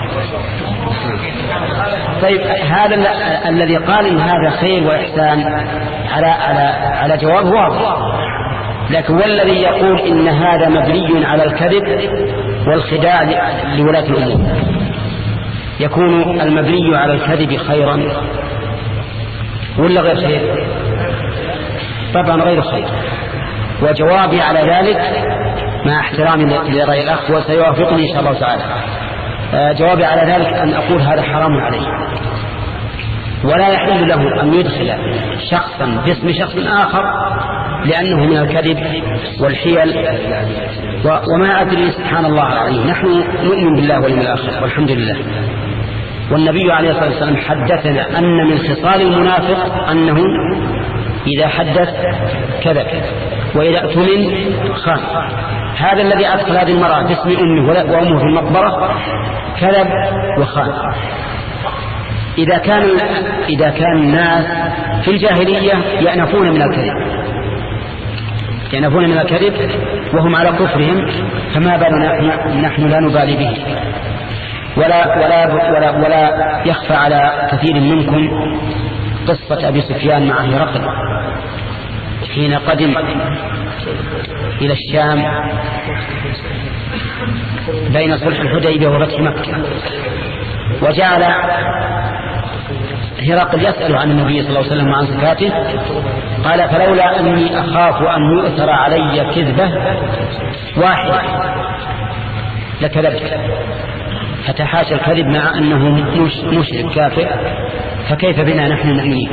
طيب هذا الذي قال إن هذا خير وإحسان على على على جواب واضح، لكن والذي يقول إن هذا مبني على الكذب والخداع لولاة الأمور، يكون المبني على الكذب خيرا ولا غير خير؟ طبعا غير خير. وجوابي على ذلك مع احترامي لرأي الأخ وسيوافقني إن شاء الله تعالى، جوابي على ذلك أن أقول هذا حرام عليه، ولا يحل له أن يدخل شخصا باسم شخص آخر لأنه من الكذب والحيل. وما أدري سبحان الله العظيم، نحن نؤمن بالله واليوم الآخر والحمد لله، والنبي عليه الصلاة والسلام حدثنا أن من خصال المنافق أنه إذا حدث كذب وإذا اؤتمن خان. هذا الذي أدخل هذه المرأة باسم أمه وأمه في المقبرة كذب وخان. إذا كان إذا كان الناس في الجاهلية يأنفون من الكذب يأنفون من الكذب وهم على كفرهم، فما بالنا نحن لا نبالي به. ولا ولا ولا ولا يخفى على كثير منكم قصة أبي سفيان مع هرقل حين قدم إلى الشام بين صلح الحديبية وفتح مكة، وجعل هرقل يسأل عن النبي صلى الله عليه وسلم وعن زكاته، قال فلولا أني أخاف أن يؤثر علي كذبة واحدة لكذبت. فتحاشى الكذب مع أنه مشرك كافر، فكيف بنا نحن نأمنه؟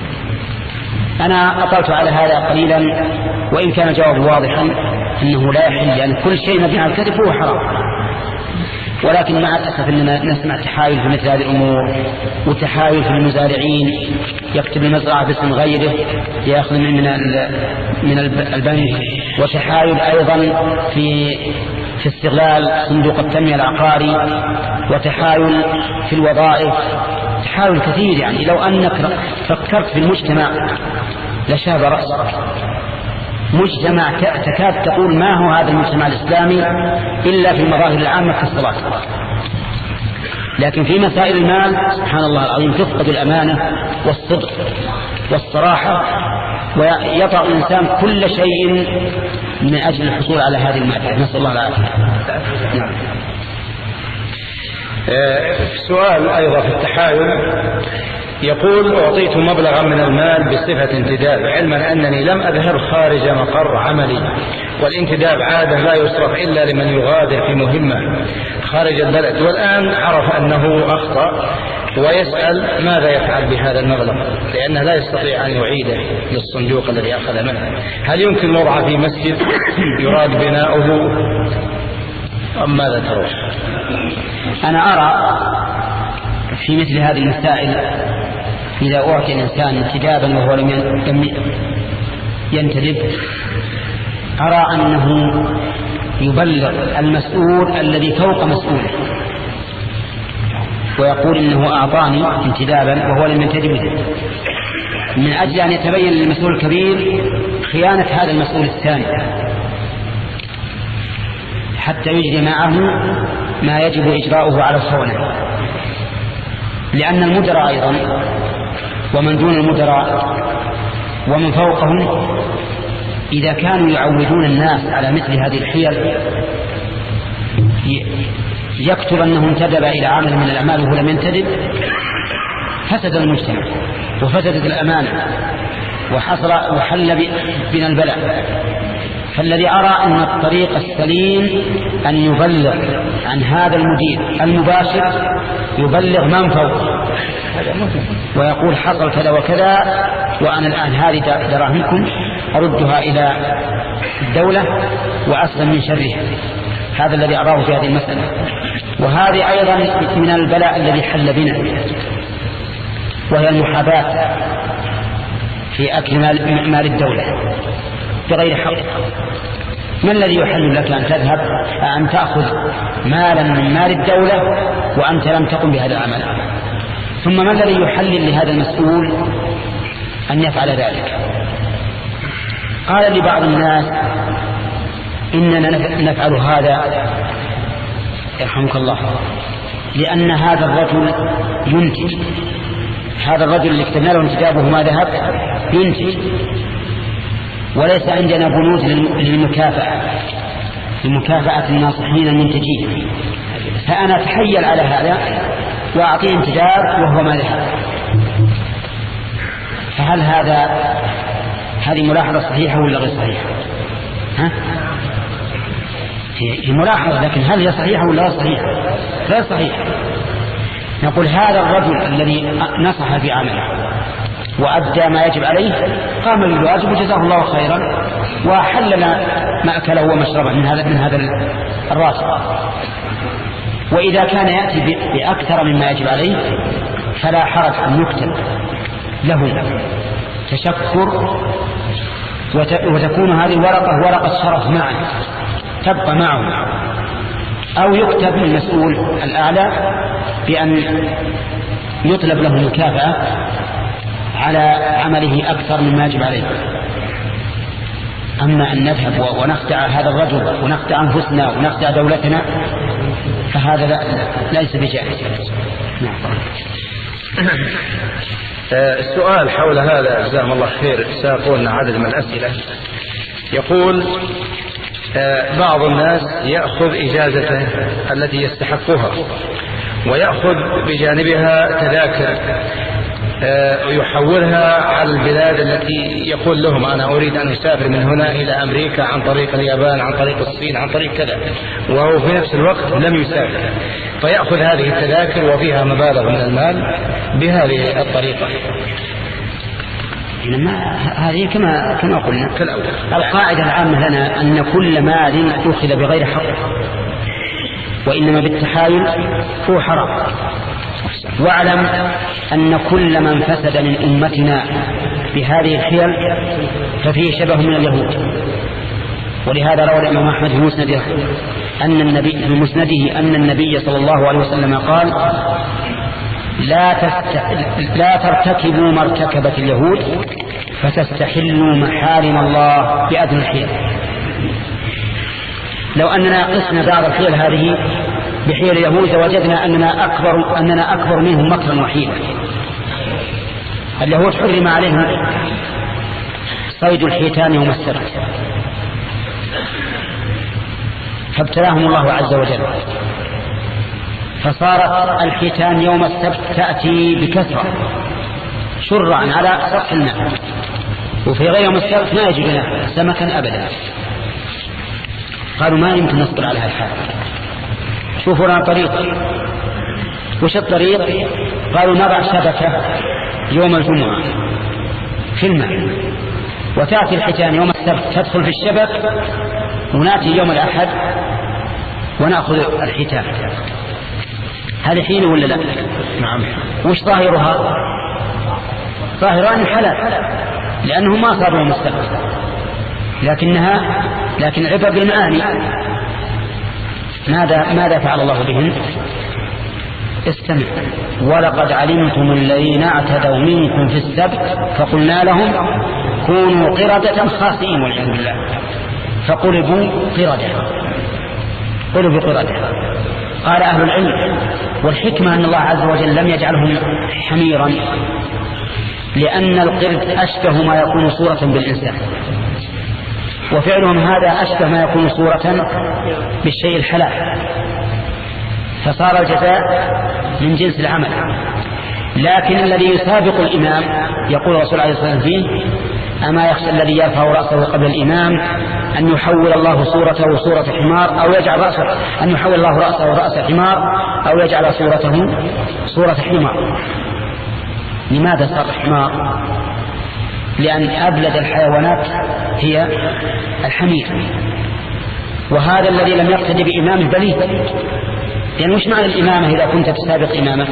أنا أطلت على هذا قليلا، وإن كان الجواب واضحا أنه لا يحل، لأن كل شيء مبني على الكذب هو حرام. ولكن مع الأسف أننا نسمع تحايل في مثل هذه الأمور، وتحايل في المزارعين يكتب المزرعة باسم غيره ليأخذ من من البنك، وتحايل أيضا في في استغلال صندوق التنمية العقاري، وتحايل في الوظائف، تحايل كثير. يعني لو أنك فكرت في المجتمع لشاب رأسك، مجتمع تكاد تقول ما هو هذا المجتمع الإسلامي إلا في المظاهر العامة في الصلاة. لكن في مسائل المال سبحان الله العظيم تفقد الأمانة والصدق والصراحة، ويطع الإنسان كل شيء من أجل الحصول على هذه المادة. نسأل الله العافية. نعم. سؤال أيضا في التحايل، يقول: أعطيت مبلغا من المال بصفة انتداب، علما أنني لم أظهر خارج مقر عملي، والانتداب عادة لا يصرف إلا لمن يغادر في مهمة خارج البلد، والآن عرف أنه أخطأ ويسأل ماذا يفعل بهذا المبلغ، لأنه لا يستطيع أن يعيده للصندوق الذي أخذ منه. هل يمكن وضعه في مسجد يراد بناؤه أم ماذا ترون؟ أنا أرى في مثل هذه المسائل إذا أعطي الإنسان انتدابا وهو لم ينتدب، أرى أنه يبلغ المسؤول الذي فوق مسؤوله ويقول إنه أعطاني انتدابا وهو لم ينتدب به، من أجل أن يتبين للمسؤول الكبير خيانة هذا المسؤول الثاني، حتى يجري معه ما يجب إجراؤه على الخونة. لأن المدراء أيضا ومن دون المدراء ومن فوقهم إذا كانوا يعودون الناس على مثل هذه الحيل يكتب أنه انتدب إلى عمل من الأعمال وهو لم ينتدب، فسد المجتمع وفسدت الأمانة وحصل وحل بنا البلاء. فالذي أرى أن الطريق السليم أن يبلغ عن هذا المدير المباشر، يبلغ من فوق ويقول حصل كذا وكذا، وأنا الآن هذه دراهمكم أردها إلى الدولة وأسلم من شرها. هذا الذي أراه في هذه المسألة. وهذه أيضا من البلاء الذي حل بنا، وهي المحاباة في أكل مال, مال الدولة بغير حق. ما الذي يحل لك أن تذهب أن تأخذ مالا من مال الدولة وأنت لم تقم بهذا العمل؟ ثم ما الذي يحل لهذا المسؤول أن يفعل ذلك؟ قال لبعض الناس إننا نفعل هذا يرحمك الله لأن هذا الرجل ينتج، هذا الرجل اللي اكتبنا له انتدابه ما ذهب ينتج، وليس عندنا بنود للمكافأة لمكافأة الناصحين المنتجين، فأنا أتحيل على هذا وأعطيه انتداب وهو ما ذهب. فهل هذا هذه ملاحظة صحيحة ولا غير صحيحة؟ ها؟ هي ملاحظة، لكن هل هي صحيحة ولا غير صحيحة؟ غير صحيحة. نقول هذا الرجل الذي نصح في عمله وأدى ما يجب عليه قام بالواجب وجزاه الله خيرا وحلل مأكله ومشربه من هذا من هذا الراتب. وإذا كان يأتي بأكثر مما يجب عليه فلا حرج أن يكتب له تشكر، وتكون هذه الورقة ورقة شرف معه تبقى معه، أو يكتب للمسؤول الأعلى بأن يطلب له مكافأة على عمله أكثر مما يجب عليه. أما أن نذهب ونخدع هذا الرجل ونخدع أنفسنا ونخدع دولتنا فهذا لا ليس بجائز. نعم. السؤال حول هذا جزاهم الله خير ساقوا لنا عدد من الأسئلة. يقول بعض الناس يأخذ إجازته التي يستحقها ويأخذ بجانبها تذاكر ويحولها على البلاد التي يقول لهم أنا أريد أن أسافر من هنا إلى أمريكا عن طريق اليابان عن طريق الصين عن طريق كذا، وهو في نفس الوقت لم يسافر، فيأخذ هذه التذاكر وفيها مبالغ من المال بهذه الطريقة. هذه كما كما قلنا القاعدة العامة لنا أن كل مال أخذ بغير حق وإنما بالتحايل هو حرام. واعلم أن كل من فسد من أمتنا بهذه الحيل ففيه شبه من اليهود. ولهذا روى الإمام أحمد في مسنده أن النبي في مسنده أن النبي صلى الله عليه وسلم قال لا, لا ترتكبوا ما ارتكبت اليهود فتستحلوا محارم الله بأدنى الحيل. لو أننا قسنا بعض الحيل هذه بحيل اليهود لوجدنا أننا أكبر, أننا أكبر منهم مكرا وحيلا. اليهود حرم عليهم صيد الحيتان يوم السبت فابتلاهم الله عز وجل، فصارت الحيتان يوم السبت تأتي بكثرة شرعا على سطح الماء، وفي غير يوم السبت ما يجدنا سمكا أبدا. قالوا ما يمكن نصبر على هالحال، شوفوا لنا طريق. وش الطريق؟ قالوا نضع شبكة يوم الجمعة في الماء، وتأتي الحيتان يوم السبت تدخل في الشبك، ونأتي يوم الأحد ونأخذ الحيتان. هذه حيلة ولا لا؟ نعم. وش ظاهرها؟ ظاهران حلال لأنه ما صار يوم السبت، لكنها لكن عبر بالمعاني. ماذا ماذا فعل الله بهن؟ استمع: ولقد علمتم الذين اعتدوا منكم في السبت فقلنا لهم كونوا قردة خاسئين والعياذ بالله، فقلبوا قردة قلبوا قردة. قال أهل العلم: والحكمة أن الله عز وجل لم يجعلهم حميرا، لأن القرد أشبه ما يكون صورة بالإنسان، وفعلهم هذا أشبه ما يكون صورة بالشيء الحلال، فصار الجزاء من جنس العمل. لكن الذي يسابق الإمام يقول الرسول عليه الصلاة والسلام فيه: أما يخشى الذي يرفع رأسه قبل الإمام أن يحول الله صورته صورة حمار، أو يجعل رأسه أن يحول الله رأسه رأس حمار، أو يجعل صورته صورة حمار. لماذا صار حمار؟ لأن أبلد الحيوانات هي الحمير، وهذا الذي لم يقتدي بإمامه بليد. يعني وش معنى الإمامة إذا كنت تسابق إمامك؟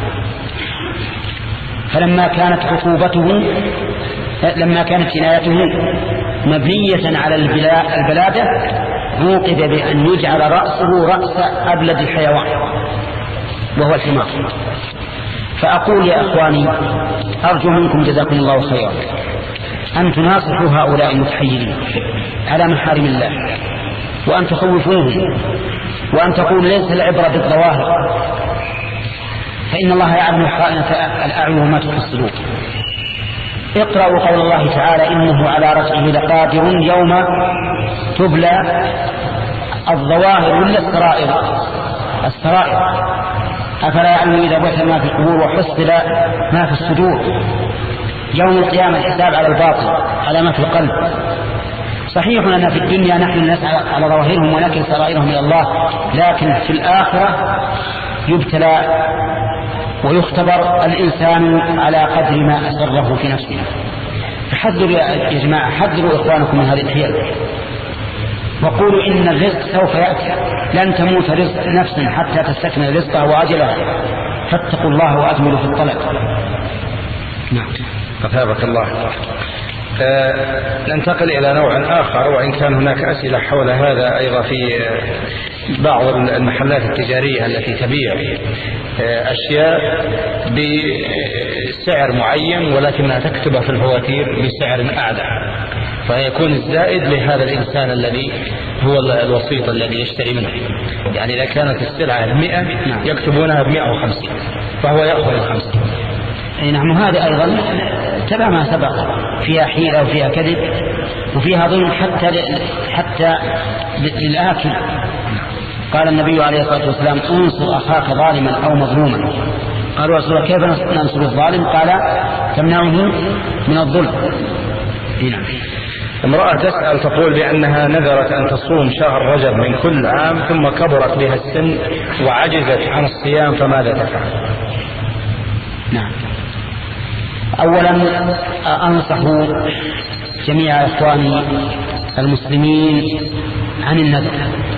فلما كانت خطوبته لما كانت جنايته مبنية على البلادة عوقب بأن يجعل رأسه رأس أبلد الحيوان وهو الحمار. فأقول يا أخواني، أرجو منكم جزاكم الله خيرا أن تناصحوا هؤلاء المتحيرين على محارم الله، وأن تخوفوهم، وأن تقول ليس العبرة بالظواهر، فإن الله يعلم خائنة الأعين وما تخفي الصدور. اقرأوا قول الله تعالى: إنه على رجعه لقادر يوم تبلى الظواهر ولا السرائر السرائر أفلا يعلم إذا بعث ما في القبور وحصل ما في الصدور. يوم القيامة الحساب على الباطل على ما في القلب. صحيح أننا في الدنيا نحن نسعى على ظواهرهم ونكل سرائرهم إلى الله، لكن في الآخرة يبتلى ويختبر الإنسان على قدر ما أسره في نفسه. فحذروا يا جماعة، حذروا إخوانكم من هذه الحيل، وقولوا إن الرزق سوف يأتي، لن تموت رزق نفس حتى تستكمل رزقها وأجلها، فاتقوا الله وأجملوا في الطلب. نعم. أثابك الله. أه ننتقل إلى نوع آخر، وإن كان هناك أسئلة حول هذا أيضا في بعض المحلات التجارية التي تبيع أشياء بسعر معين ولكنها تكتبها في الفواتير بسعر أعلى، فيكون الزائد لهذا الإنسان الذي هو الوسيط الذي يشتري منه. يعني إذا كانت السلعة المئة يكتبونها بمئة وخمسين فهو يأخذ الخمسين. أي نعم. هذا أيضا تبع ما سبق، فيها حيلة وفيها كذب وفيها ظلم حتى حتى للآكل. قال النبي عليه الصلاة والسلام: انصر أخاك ظالما أو مظلوما. قالوا رسول الله: كيف ننصر الظالم؟ قال: تمنعه من الظلم. نعم. امرأة تسأل تقول بأنها نذرت أن تصوم شهر رجب من كل عام، ثم كبرت بها السن وعجزت عن الصيام، فماذا تفعل؟ نعم. أولا أنصح جميع إخواني المسلمين عن النذر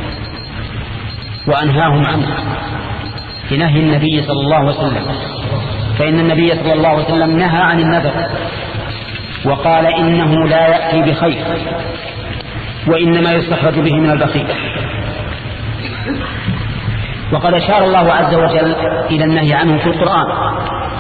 وأنهاهم عنه بنهي النبي صلى الله عليه وسلم، فإن النبي صلى الله عليه وسلم نهى عن النذر وقال: إنه لا يأتي بخير وإنما يستخرج به من البخيل. وقد أشار الله عز وجل إلى النهي عنه في القرآن،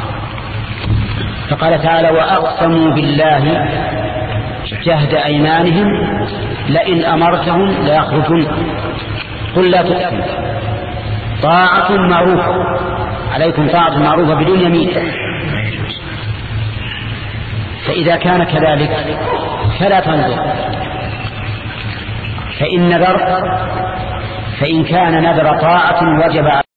فقال تعالى: وأقسموا بالله جهد أيمانهم لئن أمرتهم ليخرجن قل لا تقسموا طاعة معروفة، عليكم طاعة معروفة بدون يمين. فإذا كان كذلك فلا تنظر، فإن نذر فإن كان نذر طاعة وجب